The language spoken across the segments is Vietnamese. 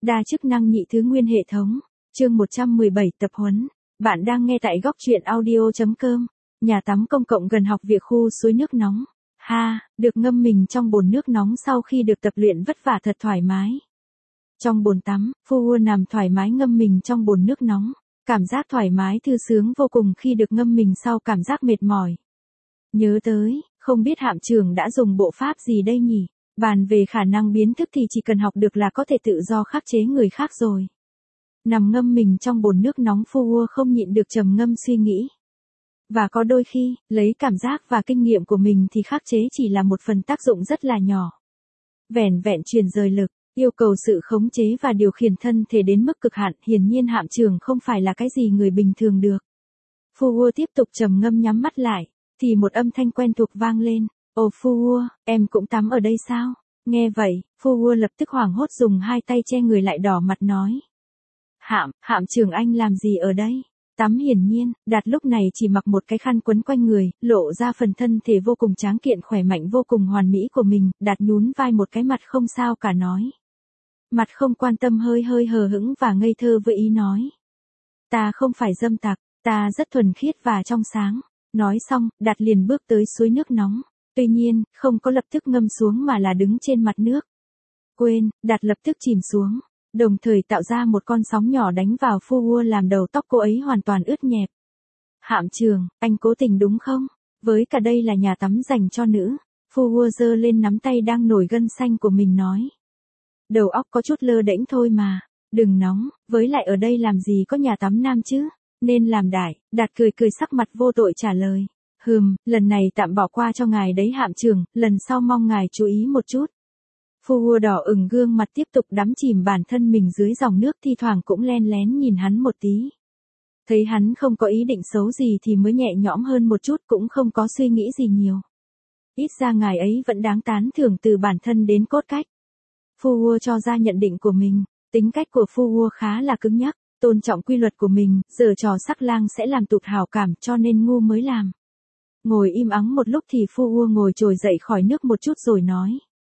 Đa chức năng nhị thứ nguyên hệ thống. Chương 117 tập huấn. Bạn đang nghe tại góc truyện audio.com. Nhà tắm công cộng gần học viện khu suối nước nóng. Ha, được ngâm mình trong bồn nước nóng sau khi được tập luyện vất vả thật thoải mái. Trong bồn tắm, Fu nằm thoải mái ngâm mình trong bồn nước nóng. Cảm giác thoải mái thư sướng vô cùng khi được ngâm mình sau cảm giác mệt mỏi. Nhớ tới, không biết Hạm trưởng đã dùng bộ pháp gì đây nhỉ? Bàn về khả năng biến thức thì chỉ cần học được là có thể tự do khắc chế người khác rồi. Nằm ngâm mình trong bồn nước nóng, Fu không nhịn được trầm ngâm suy nghĩ. Và có đôi khi, lấy cảm giác và kinh nghiệm của mình thì khắc chế chỉ là một phần tác dụng rất là nhỏ. Vẻn vẹn truyền rời lực, yêu cầu sự khống chế và điều khiển thân thể đến mức cực hạn, hiển nhiên Hạm trưởng không phải là cái gì người bình thường được. Fu tiếp tục trầm ngâm nhắm mắt lại, thì một âm thanh quen thuộc vang lên. Ồ Fu, em cũng tắm ở đây sao? Nghe vậy, Fu lập tức hoảng hốt dùng hai tay che người lại đỏ mặt nói. Hạm trưởng anh làm gì ở đây? Tắm hiển nhiên, Đạt lúc này chỉ mặc một cái khăn quấn quanh người, lộ ra phần thân thể vô cùng tráng kiện khỏe mạnh vô cùng hoàn mỹ của mình, Đạt nhún vai một cái mặt không sao cả nói. Mặt không quan tâm hơi hờ hững và ngây thơ với ý nói. Ta không phải dâm tặc, ta rất thuần khiết và trong sáng. Nói xong, Đạt liền bước tới suối nước nóng. Tuy nhiên, không có lập tức ngâm xuống mà là đứng trên mặt nước. Quên, Đạt lập tức chìm xuống, đồng thời tạo ra một con sóng nhỏ đánh vào Fu làm đầu tóc cô ấy hoàn toàn ướt nhẹp. Hạm trưởng, anh cố tình đúng không? Với cả đây là nhà tắm dành cho nữ. Fu giơ lên nắm tay đang nổi gân xanh của mình nói. Đầu óc có chút lơ đễnh thôi mà, đừng nóng, với lại ở đây làm gì có nhà tắm nam chứ, nên làm đại. Đạt cười sắc mặt vô tội trả lời. Lần này tạm bỏ qua cho ngài đấy Hạm trưởng, lần sau mong ngài chú ý một chút. Fu đỏ ửng gương mặt tiếp tục đắm chìm bản thân mình dưới dòng nước, thi thoảng cũng len lén nhìn hắn một tí. Thấy hắn không có ý định xấu gì thì mới nhẹ nhõm hơn một chút, cũng không có suy nghĩ gì nhiều. Ít ra ngài ấy vẫn đáng tán thưởng từ bản thân đến cốt cách. Fu cho ra nhận định của mình, tính cách của Fu khá là cứng nhắc, tôn trọng quy luật của mình, giở trò sắc lang sẽ làm tụt hảo cảm cho nên ngu mới làm. Ngồi im ắng một lúc thì Fu ngồi trồi dậy khỏi nước một chút rồi nói.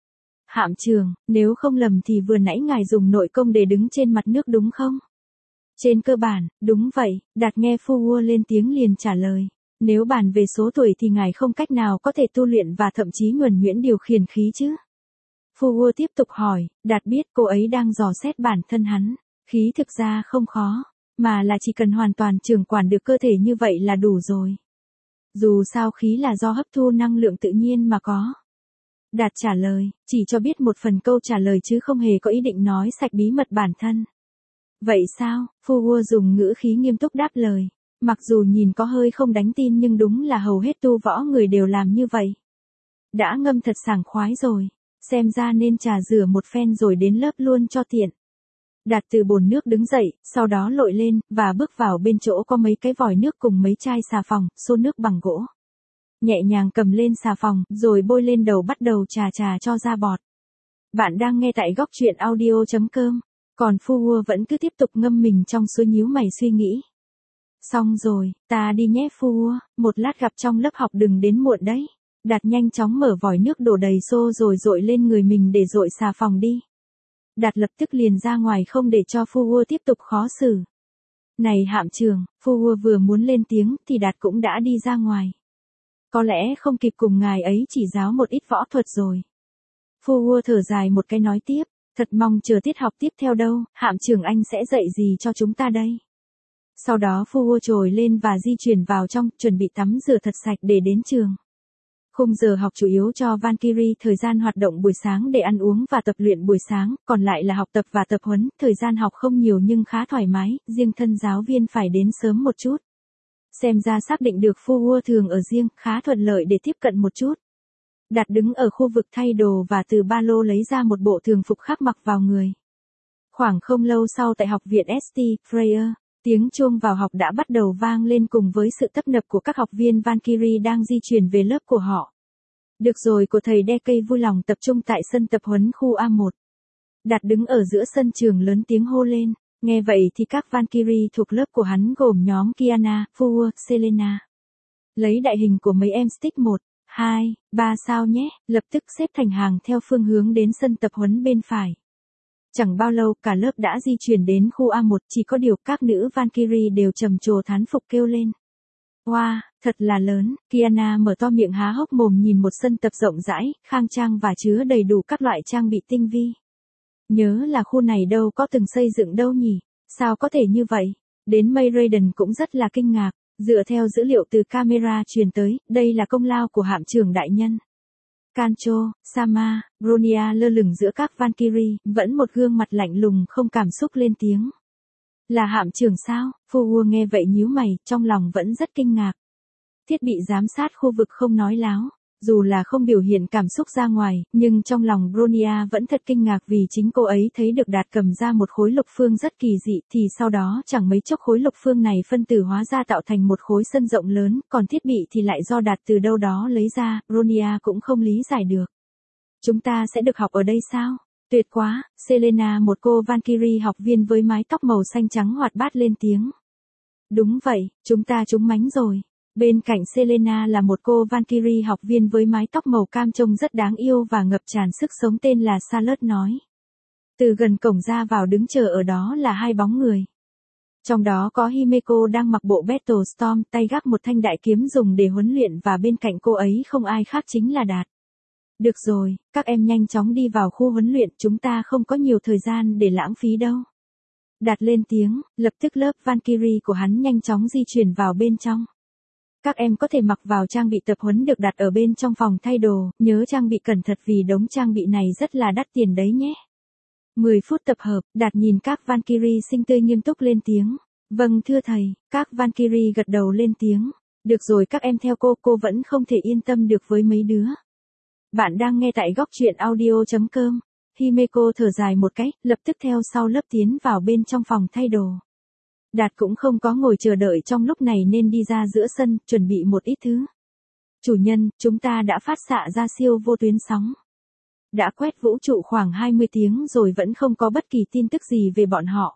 Hạm trưởng, nếu không lầm thì vừa nãy ngài dùng nội công để đứng trên mặt nước đúng không? Trên cơ bản, đúng vậy, Đạt nghe Fu lên tiếng liền trả lời. Nếu bàn về số tuổi thì ngài không cách nào có thể tu luyện và thậm chí nhuần nhuyễn điều khiển khí chứ? Fu tiếp tục hỏi, Đạt biết cô ấy đang dò xét bản thân hắn. Khí thực ra không khó, mà là chỉ cần hoàn toàn trưởng quản được cơ thể như vậy là đủ rồi. Dù sao khí là do hấp thu năng lượng tự nhiên mà có. Đạt trả lời, chỉ cho biết một phần câu trả lời chứ không hề có ý định nói sạch bí mật bản thân. Vậy sao? Fu dùng ngữ khí nghiêm túc đáp lời. Mặc dù nhìn có hơi không đáng tin nhưng đúng là hầu hết tu võ người đều làm như vậy. Đã ngâm thật sảng khoái rồi, xem ra nên trà rửa một phen rồi đến lớp luôn cho tiện. Đạt từ bồn nước đứng dậy, sau đó lội lên, và bước vào bên chỗ có mấy cái vòi nước cùng mấy chai xà phòng, xô nước bằng gỗ. Nhẹ nhàng cầm lên xà phòng, rồi bôi lên đầu bắt đầu chà cho ra bọt. Bạn đang nghe tại góc truyện audio.com, còn Fu vẫn cứ tiếp tục ngâm mình trong suối nhíu mày suy nghĩ. Xong rồi, ta đi nhé Fu, một lát gặp trong lớp học đừng đến muộn đấy. Đạt nhanh chóng mở vòi nước đổ đầy xô rồi dội lên người mình để dội xà phòng đi. Đạt lập tức liền ra ngoài không để cho Fu tiếp tục khó xử. Này Hạm trưởng, Fu vừa muốn lên tiếng thì Đạt cũng đã đi ra ngoài. Có lẽ không kịp cùng ngài ấy chỉ giáo một ít võ thuật rồi. Fu thở dài một cái nói tiếp, thật mong chờ tiết học tiếp theo đâu, Hạm trưởng anh sẽ dạy gì cho chúng ta đây? Sau đó Fu trồi lên và di chuyển vào trong, chuẩn bị tắm rửa thật sạch để đến trường. Khung giờ học chủ yếu cho Valkyrie, thời gian hoạt động buổi sáng để ăn uống và tập luyện buổi sáng, còn lại là học tập và tập huấn, thời gian học không nhiều nhưng khá thoải mái, riêng thân giáo viên phải đến sớm một chút. Xem ra xác định được Fu thường ở riêng, khá thuận lợi để tiếp cận một chút. Đạt đứng ở khu vực thay đồ và từ ba lô lấy ra một bộ thường phục khác mặc vào người. Khoảng không lâu sau tại học viện St. Freya, tiếng chuông vào học đã bắt đầu vang lên cùng với sự tấp nập của các học viên Valkyrie đang di chuyển về lớp của họ. Được rồi của thầy Dekei vui lòng tập trung tại sân tập huấn khu A1. Đạt đứng ở giữa sân trường lớn tiếng hô lên. Nghe vậy thì các Valkyrie thuộc lớp của hắn gồm nhóm Kiana, Fu, Selena. Lấy đại hình của mấy em stick 1, 2, 3 sao nhé, lập tức xếp thành hàng theo phương hướng đến sân tập huấn bên phải. Chẳng bao lâu cả lớp đã di chuyển đến khu A1, chỉ có điều các nữ Valkyrie đều trầm trồ thán phục kêu lên. Wow, thật là lớn. Kiana mở to miệng há hốc mồm nhìn một sân tập rộng rãi, khang trang và chứa đầy đủ các loại trang bị tinh vi. Nhớ là khu này đâu có từng xây dựng đâu nhỉ, sao có thể như vậy? Đến May Raiden cũng rất là kinh ngạc, dựa theo dữ liệu từ camera truyền tới, đây là công lao của hạm trưởng đại nhân. Kancho, Sama, Bronya lơ lửng giữa các Valkyrie, vẫn một gương mặt lạnh lùng không cảm xúc lên tiếng. Là hạm trưởng sao? Fuhua nghe vậy nhíu mày, trong lòng vẫn rất kinh ngạc. Thiết bị giám sát khu vực không nói láo, dù là không biểu hiện cảm xúc ra ngoài, nhưng trong lòng Bronya vẫn thật kinh ngạc vì chính cô ấy thấy được Đạt cầm ra một khối lục phương rất kỳ dị, thì sau đó chẳng mấy chốc khối lục phương này phân tử hóa ra tạo thành một khối sân rộng lớn, còn thiết bị thì lại do Đạt từ đâu đó lấy ra, Bronya cũng không lý giải được. Chúng ta sẽ được học ở đây sao? Tuyệt quá, Selena, một cô Valkyrie học viên với mái tóc màu xanh trắng hoạt bát lên tiếng. Đúng vậy, chúng ta trúng mánh rồi. Bên cạnh Selena là một cô Valkyrie học viên với mái tóc màu cam trông rất đáng yêu và ngập tràn sức sống tên là Charlotte nói. Từ gần cổng ra vào đứng chờ ở đó là hai bóng người. Trong đó có Himeko đang mặc bộ Battle Storm, tay gác một thanh đại kiếm dùng để huấn luyện và bên cạnh cô ấy không ai khác chính là Đạt. Được rồi, các em nhanh chóng đi vào khu huấn luyện, chúng ta không có nhiều thời gian để lãng phí đâu. Đạt lên tiếng, lập tức lớp Valkyrie của hắn nhanh chóng di chuyển vào bên trong. Các em có thể mặc vào trang bị tập huấn được đặt ở bên trong phòng thay đồ, nhớ trang bị cẩn thận vì đống trang bị này rất là đắt tiền đấy nhé. 10 phút tập hợp, Đạt nhìn các Valkyrie xinh tươi nghiêm túc lên tiếng. Vâng thưa thầy, các Valkyrie gật đầu lên tiếng. Được rồi các em theo cô vẫn không thể yên tâm được với mấy đứa. Bạn đang nghe tại góc truyện audio.com. Himeko thở dài một cái, lập tức theo sau lớp tiến vào bên trong phòng thay đồ. Đạt cũng không có ngồi chờ đợi trong lúc này nên đi ra giữa sân, chuẩn bị một ít thứ. Chủ nhân, chúng ta đã phát xạ ra siêu vô tuyến sóng. Đã quét vũ trụ khoảng 20 tiếng rồi vẫn không có bất kỳ tin tức gì về bọn họ.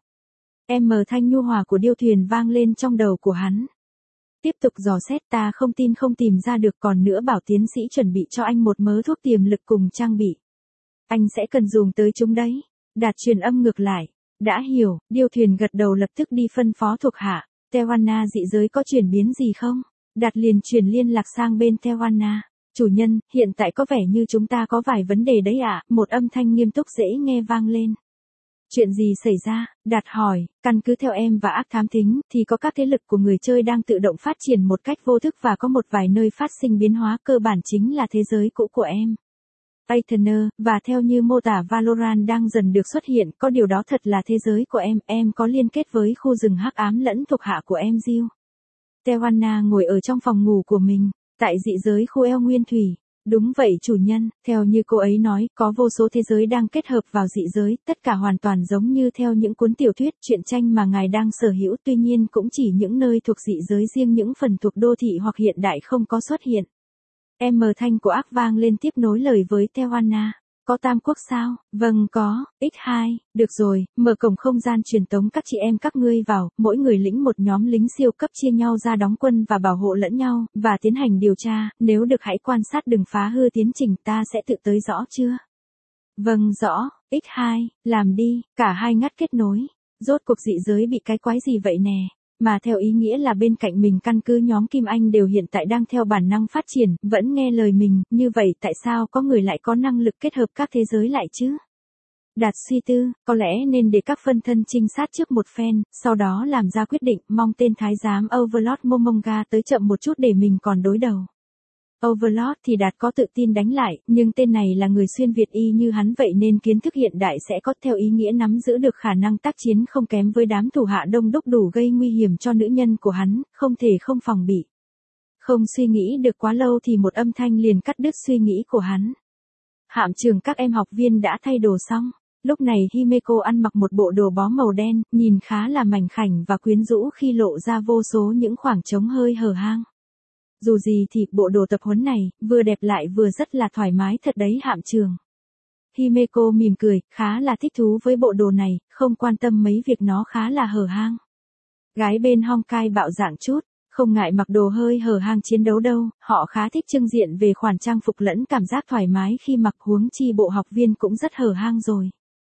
Thanh nhu hòa của điêu thuyền vang lên trong đầu của hắn. Tiếp tục dò xét, ta không tin không tìm ra được, còn nữa bảo tiến sĩ chuẩn bị cho anh một mớ thuốc tiềm lực cùng trang bị. Anh sẽ cần dùng tới chúng đấy. Đạt truyền âm ngược lại. Đã hiểu, điêu thuyền gật đầu lập tức đi phân phó thuộc hạ. Tewanna dị giới có chuyển biến gì không? Đạt liền truyền liên lạc sang bên Tewanna. Chủ nhân, hiện tại có vẻ như chúng ta có vài vấn đề đấy ạ. Một âm thanh nghiêm túc dễ nghe vang lên. Chuyện gì xảy ra? Đạt hỏi, căn cứ theo em và ác thám thính, thì có các thế lực của người chơi đang tự động phát triển một cách vô thức và có một vài nơi phát sinh biến hóa, cơ bản chính là thế giới cũ của em. Aetherner, và theo như mô tả Valorant đang dần được xuất hiện, có điều đó thật là thế giới của em có liên kết với khu rừng hắc ám lẫn thuộc hạ của em Jill. Tewanna ngồi ở trong phòng ngủ của mình, tại dị giới khu eo nguyên thủy. Đúng vậy chủ nhân, theo như cô ấy nói, có vô số thế giới đang kết hợp vào dị giới, tất cả hoàn toàn giống như theo những cuốn tiểu thuyết, truyện tranh mà ngài đang sở hữu, tuy nhiên cũng chỉ những nơi thuộc dị giới riêng, những phần thuộc đô thị hoặc hiện đại không có xuất hiện. Thanh của ác vang lên tiếp nối lời với Tewanna. Có tam quốc sao? Vâng có, X2, được rồi, mở cổng không gian truyền tống các chị em các ngươi vào, mỗi người lĩnh một nhóm lính siêu cấp chia nhau ra đóng quân và bảo hộ lẫn nhau, và tiến hành điều tra, nếu được hãy quan sát đừng phá hư tiến trình, ta sẽ tự tới rõ chưa? Vâng rõ, X2, làm đi, cả hai ngắt kết nối. Rốt cuộc dị giới bị cái quái gì vậy nè? Mà theo ý nghĩa là bên cạnh mình căn cứ nhóm Kim Anh đều hiện tại đang theo bản năng phát triển, vẫn nghe lời mình, như vậy tại sao có người lại có năng lực kết hợp các thế giới lại chứ? Đạt suy tư, có lẽ nên để các phân thân trinh sát trước một phen, sau đó làm ra quyết định, mong tên thái giám Overlord Momonga tới chậm một chút để mình còn đối đầu. Overlord thì Đạt có tự tin đánh lại, nhưng tên này là người xuyên Việt y như hắn vậy nên kiến thức hiện đại sẽ có, theo ý nghĩa nắm giữ được khả năng tác chiến không kém với đám thủ hạ đông đúc đủ gây nguy hiểm cho nữ nhân của hắn, không thể không phòng bị. Không suy nghĩ được quá lâu thì một âm thanh liền cắt đứt suy nghĩ của hắn. Hạm trưởng các em học viên đã thay đồ xong. Lúc này Himeko ăn mặc một bộ đồ bó màu đen, nhìn khá là mảnh khảnh và quyến rũ khi lộ ra vô số những khoảng trống hơi hở hang. Dù gì thì bộ đồ tập huấn này, vừa đẹp lại vừa rất là thoải mái thật đấy hạm trưởng. Himeko mỉm cười, khá là thích thú với bộ đồ này, không quan tâm mấy việc nó khá là hở hang. Gái bên Honkai bạo dạn chút, không ngại mặc đồ hơi hở hang chiến đấu đâu, họ khá thích trưng diện về khoản trang phục lẫn cảm giác thoải mái khi mặc, huống chi bộ học viên cũng rất hở hang rồi.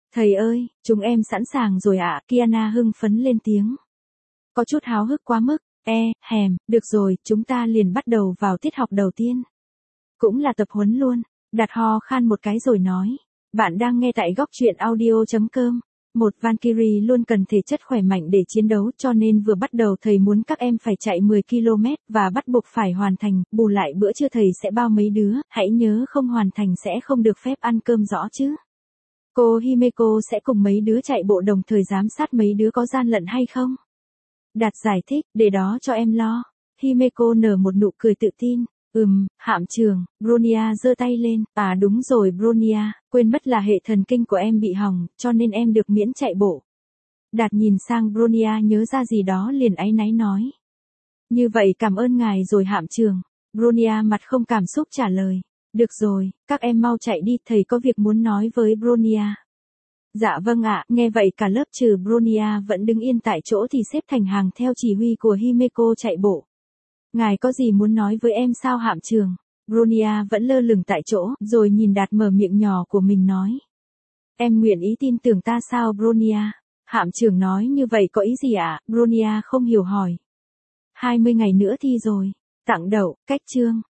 Thầy ơi, chúng em sẵn sàng rồi ạ, Kiana hưng phấn lên tiếng. Có chút háo hức quá mức, được rồi, chúng ta liền bắt đầu vào tiết học đầu tiên. Cũng là tập huấn luôn, Đạt ho khan một cái rồi nói. Bạn đang nghe tại góc truyện audio.com. Một Valkyrie luôn cần thể chất khỏe mạnh để chiến đấu cho nên vừa bắt đầu thầy muốn các em phải chạy 10 km và bắt buộc phải hoàn thành, bù lại bữa trưa thầy sẽ bao mấy đứa, hãy nhớ không hoàn thành sẽ không được phép ăn cơm rõ chứ. Cô Himeko sẽ cùng mấy đứa chạy bộ đồng thời giám sát mấy đứa có gian lận hay không. Đạt giải thích, để đó cho em lo. Himeko nở một nụ cười tự tin. Hạm trưởng, Bronya giơ tay lên, à đúng rồi Bronya, quên mất là hệ thần kinh của em bị hỏng, cho nên em được miễn chạy bộ. Đạt nhìn sang Bronya nhớ ra gì đó liền áy náy nói. Như vậy cảm ơn ngài rồi hạm trưởng. Bronya mặt không cảm xúc trả lời. Được rồi, các em mau chạy đi, thầy có việc muốn nói với Bronya. Dạ vâng ạ, nghe vậy cả lớp trừ Bronya vẫn đứng yên tại chỗ thì xếp thành hàng theo chỉ huy của Himeko chạy bộ. Ngài có gì muốn nói với em sao hạm trưởng? Bronya vẫn lơ lửng tại chỗ, rồi nhìn Đạt mở miệng nhỏ của mình nói. Em nguyện ý tin tưởng ta sao Bronya? Hạm trưởng nói như vậy có ý gì ạ? Bronya không hiểu hỏi. 20 ngày nữa thi rồi. Tặng đậu, cách chương.